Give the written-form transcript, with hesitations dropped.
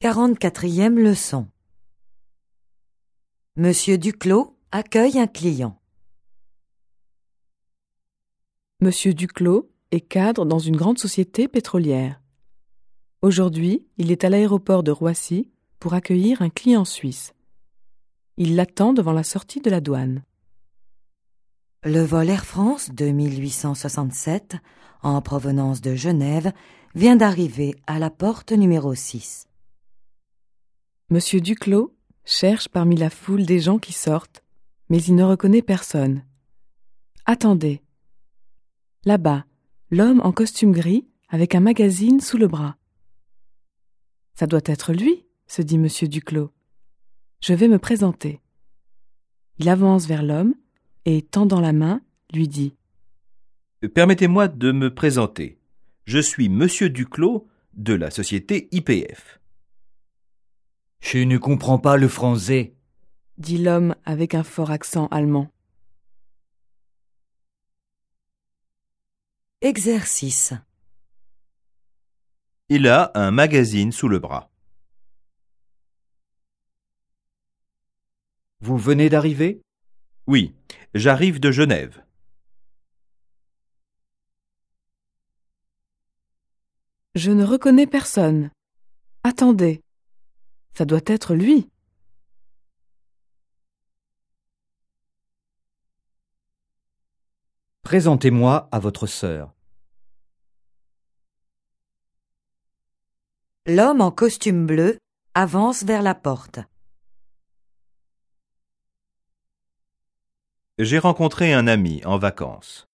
44e leçon. Monsieur Duclos accueille un client. Monsieur Duclos est cadre dans une grande société pétrolière. Aujourd'hui, il est à l'aéroport de Roissy pour accueillir un client suisse. Il l'attend devant la sortie de la douane. Le vol Air France 2867, en provenance de Genève, vient d'arriver à la porte numéro 6. Monsieur Duclos cherche parmi la foule des gens qui sortent, mais il ne reconnaît personne. Attendez. Là-bas, l'homme en costume gris avec un magazine sous le bras. Ça doit être lui, se dit monsieur Duclos. Je vais me présenter. Il avance vers l'homme et, tendant la main, lui dit « Permettez-moi de me présenter. Je suis monsieur Duclos de la société IPF. » Je ne comprends pas le français, dit l'homme avec un fort accent allemand. Exercice. Il a un magazine sous le bras. Vous venez d'arriver? Oui, j'arrive de Genève. Je ne reconnais personne. Attendez. Ça doit être lui. Présentez-moi à votre sœur. L'homme en costume bleu avance vers la porte. J'ai rencontré un ami en vacances.